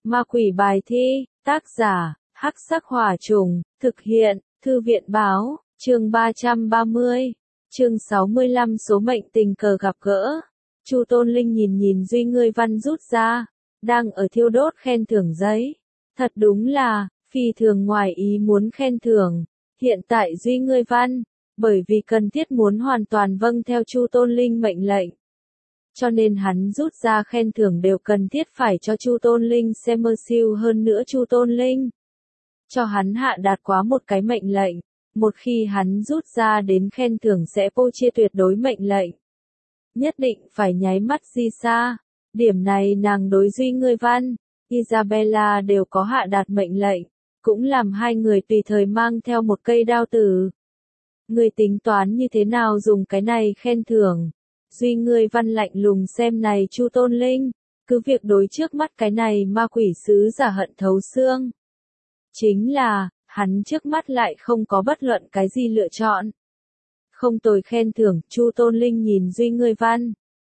Ma quỷ bài thi, tác giả, Hắc Sắc Hỏa Trùng, thực hiện, Thư viện báo, chương 330, chương 65 số mệnh tình cờ gặp gỡ. Chu Tôn Linh nhìn nhìn Duy Ngươi Văn rút ra, đang ở thiêu đốt khen thưởng giấy. Thật đúng là, phi thường ngoài ý muốn khen thưởng. Hiện tại Duy Ngươi Văn, bởi vì cần thiết muốn hoàn toàn vâng theo Chu Tôn Linh mệnh lệnh, cho nên hắn rút ra khen thưởng đều cần thiết phải cho Chu Tôn Linh xem mơ siêu. Hơn nữa Chu Tôn Linh cho hắn hạ đạt quá một cái mệnh lệnh, một khi hắn rút ra đến khen thưởng sẽ vô chia tuyệt đối mệnh lệnh, nhất định phải nháy mắt di xa. Điểm này nàng đối Duy Ngươi Văn, Isabella đều có hạ đạt mệnh lệnh, cũng làm hai người tùy thời mang theo một cây đao tử. Ngươi tính toán như thế nào dùng cái này khen thưởng? Duy Ngươi Văn lạnh lùng xem này Chu Tôn Linh, cứ việc đối trước mắt cái này ma quỷ sứ giả hận thấu xương. Chính là, hắn trước mắt lại không có bất luận cái gì lựa chọn. Không tồi khen thưởng, Chu Tôn Linh nhìn Duy Ngươi Văn,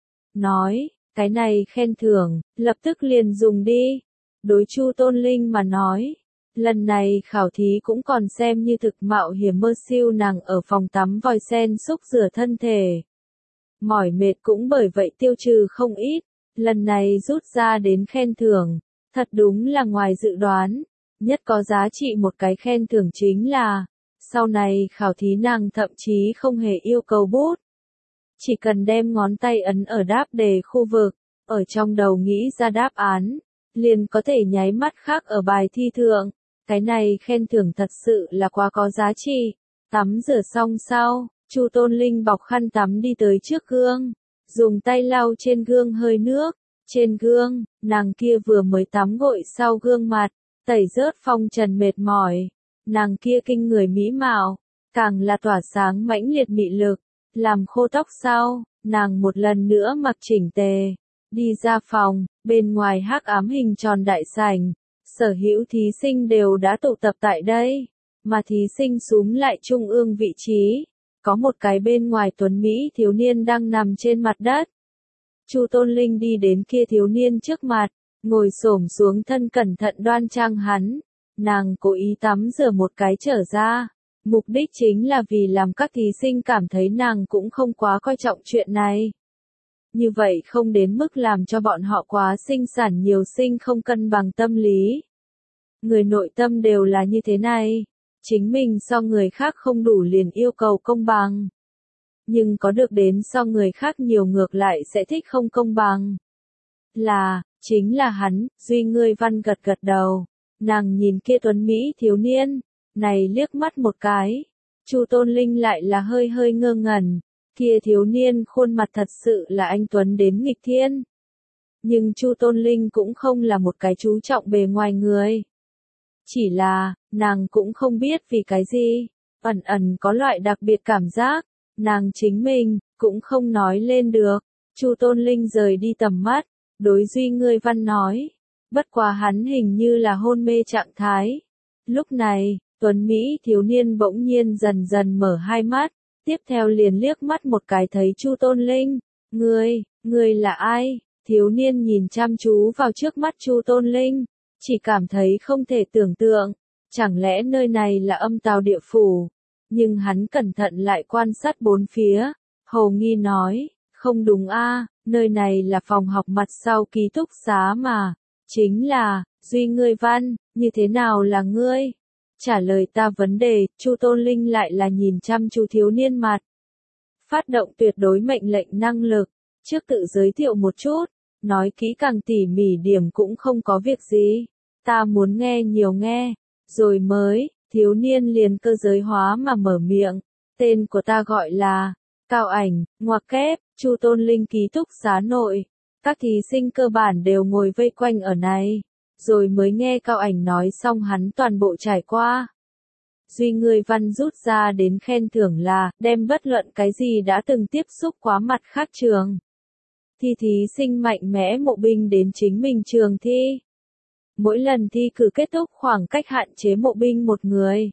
nói, cái này khen thưởng, lập tức liền dùng đi. Đối Chu Tôn Linh mà nói, lần này khảo thí cũng còn xem như thực mạo hiểm. Mơ siêu nàng ở phòng tắm vòi sen xúc rửa thân thể, mỏi mệt cũng bởi vậy tiêu trừ không ít. Lần này rút ra đến khen thưởng, thật đúng là ngoài dự đoán. Nhất có giá trị một cái khen thưởng chính là, sau này khảo thí nàng thậm chí không hề yêu cầu bút. Chỉ cần đem ngón tay ấn ở đáp đề khu vực, ở trong đầu nghĩ ra đáp án, liền có thể nháy mắt khắc ở bài thi thượng. Cái này khen thưởng thật sự là quá có giá trị. Tắm rửa xong sau, Chu Tôn Linh bọc khăn tắm đi tới trước gương, dùng tay lau trên gương hơi nước. Trên gương, nàng kia vừa mới tắm gội sau gương mặt, tẩy rớt phong trần mệt mỏi. Nàng kia kinh người mỹ mạo, càng là tỏa sáng mãnh liệt mị lực. Làm khô tóc sau, nàng một lần nữa mặc chỉnh tề, đi ra phòng. Bên ngoài hắc ám hình tròn đại sảnh, sở hữu thí sinh đều đã tụ tập tại đây, mà thí sinh súm lại trung ương vị trí, có một cái bên ngoài tuấn Mỹ thiếu niên đang nằm trên mặt đất. Chu Tôn Linh đi đến kia thiếu niên trước mặt, ngồi xổm xuống thân cẩn thận đoan trang hắn. Nàng cố ý tắm rửa một cái trở ra, mục đích chính là vì làm các thí sinh cảm thấy nàng cũng không quá coi trọng chuyện này. Như vậy không đến mức làm cho bọn họ quá sinh sản nhiều sinh không cân bằng tâm lý. Người nội tâm đều là như thế này, chính mình so người khác không đủ liền yêu cầu công bằng. Nhưng có được đến so người khác nhiều ngược lại sẽ thích không công bằng. Chính là hắn. Duy Ngươi Văn gật gật đầu. Nàng nhìn kia tuấn Mỹ thiếu niên, này liếc mắt một cái. Chu Tôn Linh lại là hơi hơi ngơ ngẩn. Kia thiếu niên khuôn mặt thật sự là anh tuấn đến nghịch thiên. Nhưng Chu Tôn Linh cũng không là một cái chú trọng bề ngoài người. Chỉ là, nàng cũng không biết vì cái gì, ẩn ẩn có loại đặc biệt cảm giác, nàng chính mình, cũng không nói lên được. Chu Tôn Linh rời đi tầm mắt, đối Duy Ngươi Văn nói, bất quá hắn hình như là hôn mê trạng thái. Lúc này, tuấn Mỹ thiếu niên bỗng nhiên dần dần mở hai mắt, tiếp theo liền liếc mắt một cái thấy Chu Tôn Linh. Ngươi là ai? Thiếu niên nhìn chăm chú vào trước mắt Chu Tôn Linh, chỉ cảm thấy không thể tưởng tượng, chẳng lẽ nơi này là âm tào địa phủ? Nhưng hắn cẩn thận lại quan sát bốn phía, hồ nghi nói, không đúng a, nơi này là phòng học mặt sau ký túc xá mà. Chính là, Duy Ngươi Văn, như thế nào là ngươi? Trả lời ta vấn đề. Chu Tôn Linh lại là nhìn chăm chú thiếu niên mặt. Phát động tuyệt đối mệnh lệnh năng lực, trước tự giới thiệu một chút, nói kỹ càng tỉ mỉ điểm cũng không có việc gì. Ta muốn nghe nhiều nghe, rồi mới. Thiếu niên liền cơ giới hóa mà mở miệng. Tên của ta gọi là Cao Ảnh, ngoặc kép. Chu Tôn Linh ký túc xá nội, các thí sinh cơ bản đều ngồi vây quanh ở này, rồi mới nghe Cao Ảnh nói xong hắn toàn bộ trải qua. Duy Ngươi Văn rút ra đến khen thưởng là, đem bất luận cái gì đã từng tiếp xúc quá mặt khác trường thí sinh mạnh mẽ mộ binh đến chính mình trường thi. Mỗi lần thi cử kết thúc khoảng cách hạn chế mộ binh một người.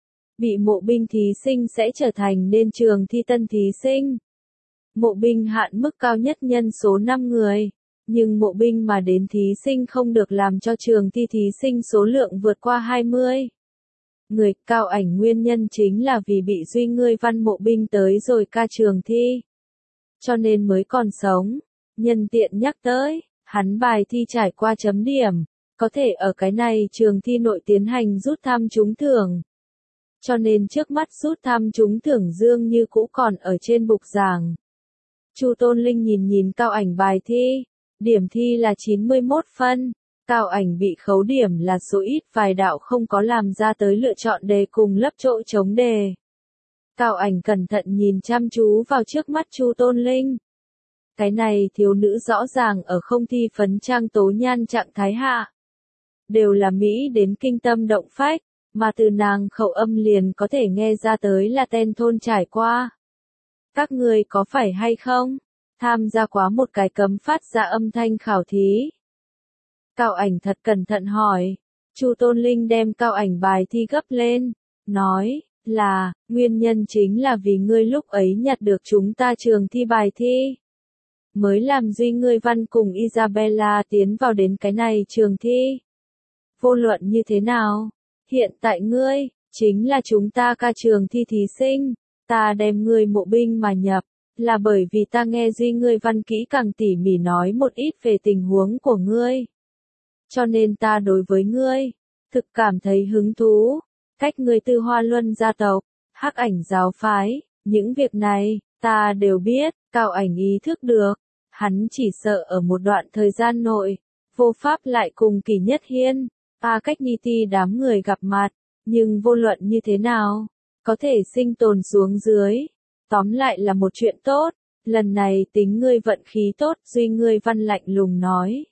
Bị mộ binh thí sinh sẽ trở thành nên trường thi tân thí sinh. Mộ binh hạn mức cao nhất nhân số 5 người. nhưng mộ binh mà đến thí sinh không được làm cho trường thi thí sinh số lượng vượt qua 20 người. Cao Ảnh nguyên nhân chính là vì bị Duy Ngươi Văn mộ binh tới rồi ca trường thi, cho nên mới còn sống. Nhân tiện nhắc tới, hắn bài thi trải qua chấm điểm, có thể ở cái này trường thi nội tiến hành rút thăm trúng thưởng. Cho nên trước mắt rút thăm trúng thưởng dương như cũ còn ở trên bục giảng. Chu Tôn Linh nhìn nhìn Cao Ảnh bài thi, điểm thi là 91 phân. Cao Ảnh bị khấu điểm là số ít vài đạo không có làm ra tới lựa chọn đề cùng lấp chỗ trống đề. Cao Ảnh cẩn thận nhìn chăm chú vào trước mắt Chu Tôn Linh. Cái này thiếu nữ rõ ràng ở không thi phấn trang tố nhan trạng thái hạ. Đều là Mỹ đến kinh tâm động phách, mà từ nàng khẩu âm liền có thể nghe ra tới là tên thôn trải qua. Các người có phải hay không? Tham gia quá một cái cấm phát ra âm thanh khảo thí. Cao Ảnh thật cẩn thận hỏi. Chu Tôn Linh đem Cao Ảnh bài thi gấp lên, nói là, nguyên nhân chính là vì ngươi lúc ấy nhặt được chúng ta trường thi bài thi. Mới làm Duy Ngươi Văn cùng Isabella tiến vào đến cái này trường thi. Vô luận như thế nào, hiện tại ngươi, chính là chúng ta ca trường thi thí sinh, ta đem ngươi mộ binh mà nhập, là bởi vì ta nghe Duy Ngươi Văn kỹ càng tỉ mỉ nói một ít về tình huống của ngươi. Cho nên ta đối với ngươi, thực cảm thấy hứng thú, cách ngươi Tư Hoa Luân gia tộc, Hắc Ảnh giáo phái, những việc này, ta đều biết. Cao Ảnh ý thức được, hắn chỉ sợ ở một đoạn thời gian nội, vô pháp lại cùng Kỳ Nhất Hiên, Cách Ni Ti đám người gặp mặt, nhưng vô luận như thế nào, có thể sinh tồn xuống dưới. Tóm lại là một chuyện tốt, lần này tính ngươi vận khí tốt. Duy Ngươi Văn lạnh lùng nói.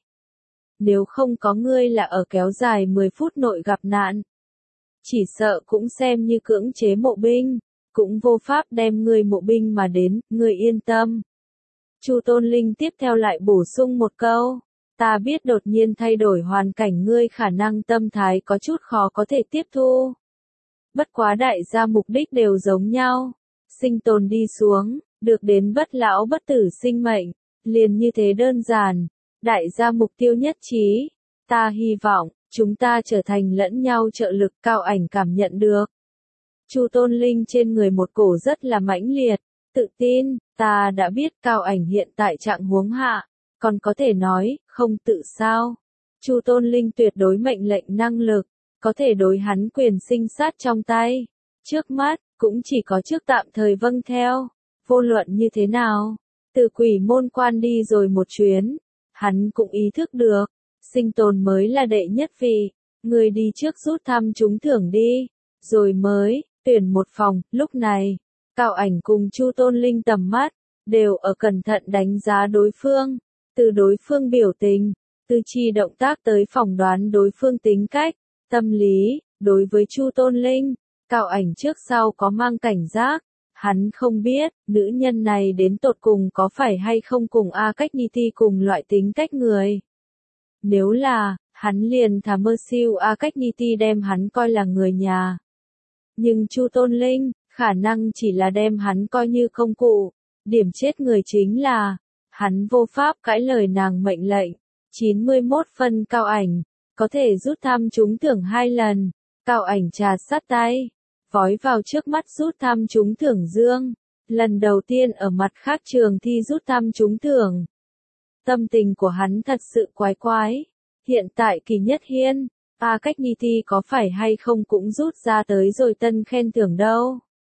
Nếu không có ngươi là ở kéo dài 10 phút nội gặp nạn, chỉ sợ cũng xem như cưỡng chế mộ binh, cũng vô pháp đem ngươi mộ binh mà đến. Ngươi yên tâm. Chu Tôn Linh tiếp theo lại bổ sung một câu. Ta biết đột nhiên thay đổi hoàn cảnh ngươi khả năng tâm thái có chút khó có thể tiếp thu. Bất quá đại gia mục đích đều giống nhau. Sinh tồn đi xuống, được đến bất lão bất tử sinh mệnh, liền như thế đơn giản. Đại gia mục tiêu nhất trí. Ta hy vọng, chúng ta trở thành lẫn nhau trợ lực. Cao Ảnh cảm nhận được. Chu Tôn Linh trên người một cổ rất là mãnh liệt, tự tin. Ta đã biết Cao Ảnh hiện tại trạng huống hạ, còn có thể nói, không tự sao. Chu Tôn Linh tuyệt đối mệnh lệnh năng lực, có thể đối hắn quyền sinh sát trong tay. Trước mắt, cũng chỉ có trước tạm thời vâng theo. Vô luận như thế nào, từ quỷ môn quan đi rồi một chuyến, hắn cũng ý thức được, sinh tồn mới là đệ nhất vị. Người đi trước rút thăm trúng thưởng đi, rồi mới tuyển một phòng. Lúc này, Cao Ảnh cùng Chu Tôn Linh tầm mắt đều ở cẩn thận đánh giá đối phương, từ đối phương biểu tình, từ chi động tác tới phỏng đoán đối phương tính cách, tâm lý. Đối với Chu Tôn Linh, Cao Ảnh trước sau có mang cảnh giác. Hắn không biết, nữ nhân này đến tột cùng có phải hay không cùng Cách Ni Ti cùng loại tính cách người. Nếu là, hắn liền thà mơ siêu Cách Ni Ti đem hắn coi là người nhà. Nhưng Chu Tôn Linh, khả năng chỉ là đem hắn coi như công cụ. Điểm chết người chính là, hắn vô pháp cãi lời nàng mệnh lệnh. 91 phân. Cao Ảnh, có thể rút thăm trúng thưởng 2 lần. Cao Ảnh trà sát tay, vói vào trước mắt rút thăm trúng thưởng dương. Lần đầu tiên ở mặt khác trường thi rút thăm trúng thưởng. Tâm tình của hắn thật sự quái quái. Hiện tại Kỳ Nhất Hiên, Cách Ni Ti có phải hay không cũng rút ra tới rồi tân khen thưởng đâu.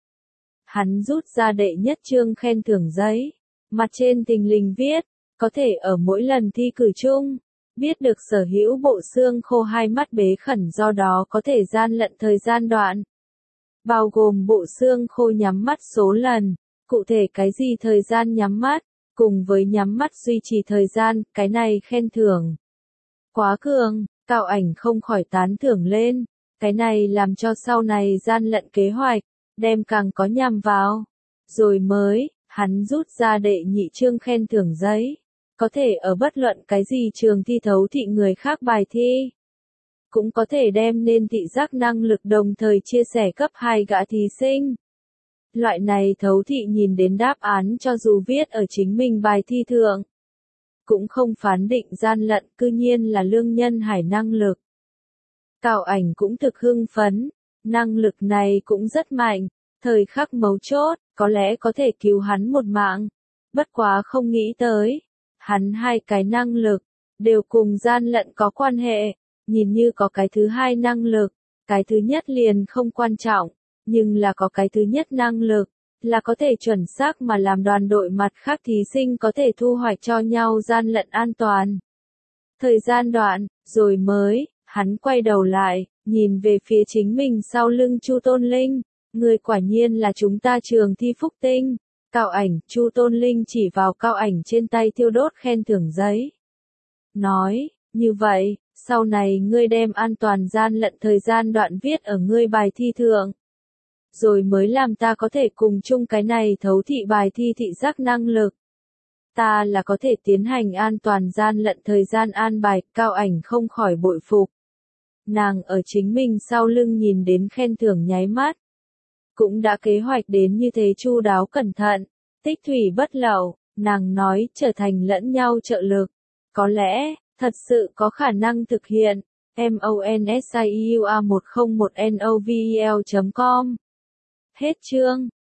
Hắn rút ra đệ nhất chương khen thưởng giấy. Mặt trên thình lình viết, có thể ở mỗi lần thi cử chung, biết được sở hữu bộ xương khô hai mắt bế khẩn do đó có thể gian lận thời gian đoạn. Bao gồm bộ xương khô nhắm mắt số lần, cụ thể cái gì thời gian nhắm mắt, cùng với nhắm mắt duy trì thời gian, cái này khen thưởng. Quá cường, Cao Ảnh không khỏi tán thưởng lên, cái này làm cho sau này gian lận kế hoạch, đem càng có nhằm vào. Rồi mới, hắn rút ra đệ nhị chương khen thưởng giấy. Có thể ở bất luận cái gì trường thi thấu thị người khác bài thi. Cũng có thể đem nên thị giác năng lực đồng thời chia sẻ cấp 2 gã thí sinh. Loại này thấu thị nhìn đến đáp án cho dù viết ở chính mình bài thi thượng. cũng không phán định gian lận, cư nhiên là Lương Nhân Hải năng lực. Cao Ảnh cũng thực hưng phấn, năng lực này cũng rất mạnh, thời khắc mấu chốt, có lẽ có thể cứu hắn một mạng. Bất quá không nghĩ tới, hắn hai cái năng lực, đều cùng gian lận có quan hệ, nhìn như có cái thứ hai năng lực, cái thứ nhất liền không quan trọng, nhưng là có cái thứ nhất năng lực, là có thể chuẩn xác mà làm đoàn đội mặt khác thí sinh có thể thu hoạch cho nhau gian lận an toàn. Thời gian đoạn, rồi mới, hắn quay đầu lại, nhìn về phía chính mình sau lưng Chu Tôn Linh, người quả nhiên là chúng ta trường thi phúc tinh. Cao Ảnh, Chu Tôn Linh chỉ vào Cao Ảnh trên tay thiêu đốt khen thưởng giấy. Nói, như vậy, sau này ngươi đem an toàn gian lận thời gian đoạn viết ở ngươi bài thi thượng. Rồi mới làm ta có thể cùng chung cái này thấu thị bài thi thị giác năng lực. Ta là có thể tiến hành an toàn gian lận thời gian an bài, Cao Ảnh không khỏi bội phục. Nàng ở chính mình sau lưng nhìn đến khen thưởng nháy mắt. Cũng đã kế hoạch đến như thế chu đáo cẩn thận, tích thủy bất lậu, nàng nói trở thành lẫn nhau trợ lực. Có lẽ, thật sự có khả năng thực hiện. MONSIUA101NOVEL.com Hết chương.